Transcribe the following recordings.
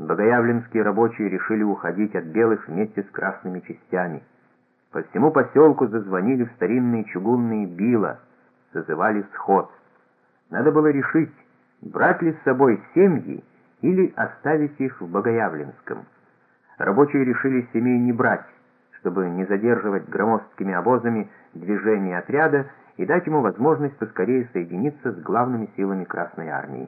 Богоявленские рабочие решили уходить от белых вместе с красными частями. По всему поселку зазвонили старинные чугунные била, созывали сход. Надо было решить, брать ли с собой семьи или оставить их в Богоявленском. Рабочие решили семей не брать, чтобы не задерживать громоздкими обозами движение отряда и дать ему возможность поскорее соединиться с главными силами Красной Армии.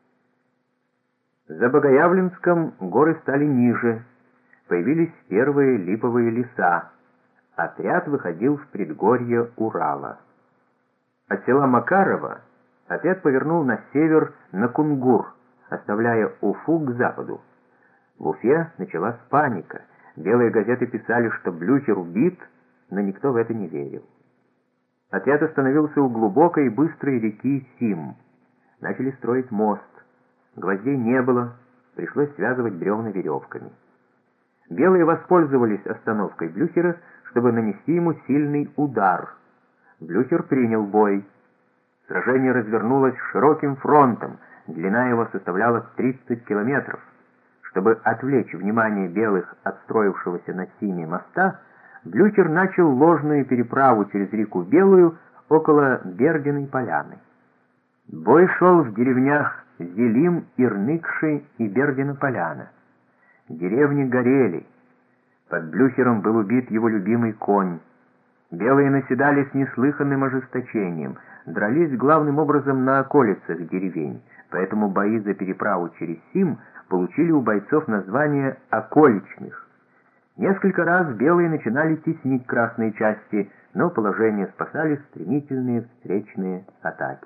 За Богоявленском горы стали ниже, появились первые липовые леса. Отряд выходил в предгорье Урала. От села Макарова отряд повернул на север, на Кунгур, оставляя Уфу к западу. В Уфе началась паника. Белые газеты писали, что Блюхер убит, но никто в это не верил. Отряд остановился у глубокой и быстрой реки Сим. Начали строить мост. Гвоздей не было, пришлось связывать бревна веревками. Белые воспользовались остановкой Блюхера, чтобы нанести ему сильный удар. Блюхер принял бой. Сражение развернулось широким фронтом, длина его составляла 30 километров. Чтобы отвлечь внимание белых от строившегося на Симе моста, Блюхер начал ложную переправу через реку Белую около Бердиной поляны. Бой шел в деревнях Зелим, Ирныкши и Бердина-Поляна. Деревни горели. Под Блюхером был убит его любимый конь. Белые наседали с неслыханным ожесточением, дрались главным образом на околицах деревень, поэтому бои за переправу через Сим получили у бойцов название «околичных». Несколько раз белые начинали теснить красные части, но положение спасали стремительные встречные атаки.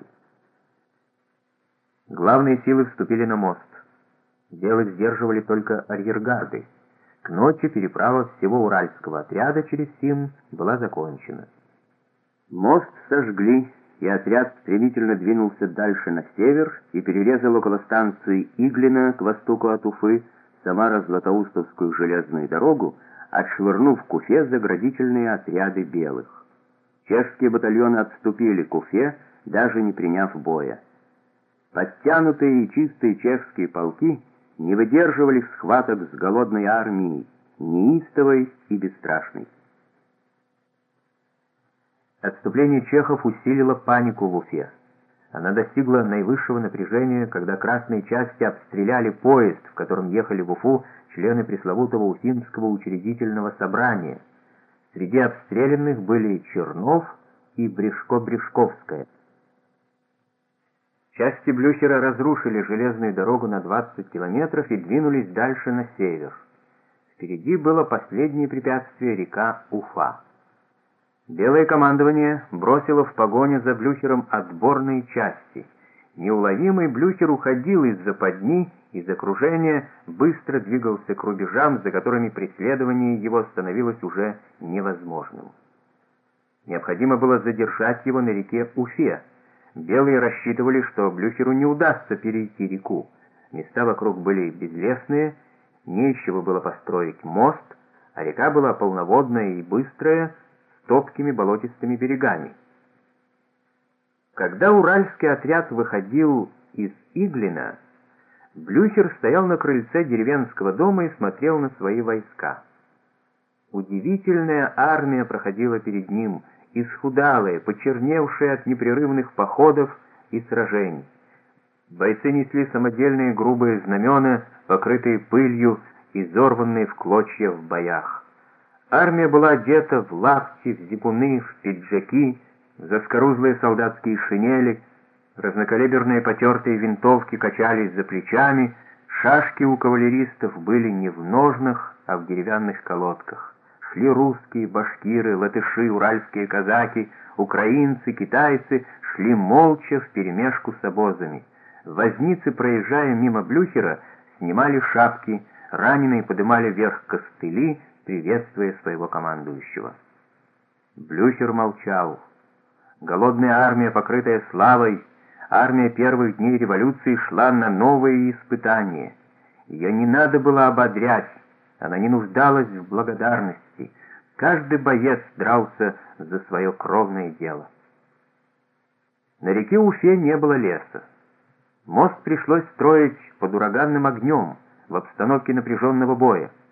Главные силы вступили на мост. Белых сдерживали только арьергарды. К ночи переправа всего уральского отряда через Сим была закончена. Мост сожгли, и отряд стремительно двинулся дальше на север и перерезал около станции Иглина к востоку от Уфы Самара-Златоустовскую железную дорогу, отшвырнув к Уфе заградительные отряды белых. Чешские батальоны отступили к Уфе, даже не приняв боя. Подтянутые и чистые чешские полки не выдерживали схваток с голодной армией, неистовой и бесстрашной. Отступление чехов усилило панику в Уфе. Она достигла наивысшего напряжения, когда красные части обстреляли поезд, в котором ехали в Уфу члены пресловутого Уфимского учредительного собрания. Среди обстрелянных были Чернов и Брешко-Брешковская. Части Блюхера разрушили железную дорогу на 20 километров и двинулись дальше на север. Впереди было последнее препятствие — река Уфа. Белое командование бросило в погоню за Блюхером отборные части. Неуловимый Блюхер уходил из западни, из окружения, быстро двигался к рубежам, за которыми преследование его становилось уже невозможным. Необходимо было задержать его на реке Уфе. Белые рассчитывали, что Блюхеру не удастся перейти реку. Места вокруг были безлесные, не из чего было построить мост, а река была полноводная и быстрая, с топкими болотистыми берегами. Когда уральский отряд выходил из Иглина, Блюхер стоял на крыльце деревенского дома и смотрел на свои войска. Удивительная армия проходила перед ним, исхудалая, почерневшая от непрерывных походов и сражений. Бойцы несли самодельные грубые знамена, покрытые пылью, изорванные в клочья в боях. Армия была одета в лапти, в зипуны, в пиджаки, в заскорузлые солдатские шинели, разнокалиберные потертые винтовки качались за плечами, шашки у кавалеристов были не в ножнах, а в деревянных колодках. Шли русские, башкиры, латыши, уральские казаки, украинцы, китайцы, шли молча вперемешку с обозами. Возницы, проезжая мимо Блюхера, снимали шапки, раненые подымали вверх костыли, приветствуя своего командующего. Блюхер молчал. Голодная армия, покрытая славой, армия первых дней революции шла на новые испытания. Ее не надо было ободрять, она не нуждалась в благодарности. Каждый боец дрался за свое кровное дело. На реке Уфе не было леса. Мост пришлось строить под ураганным огнем. в обстановке напряженного боя.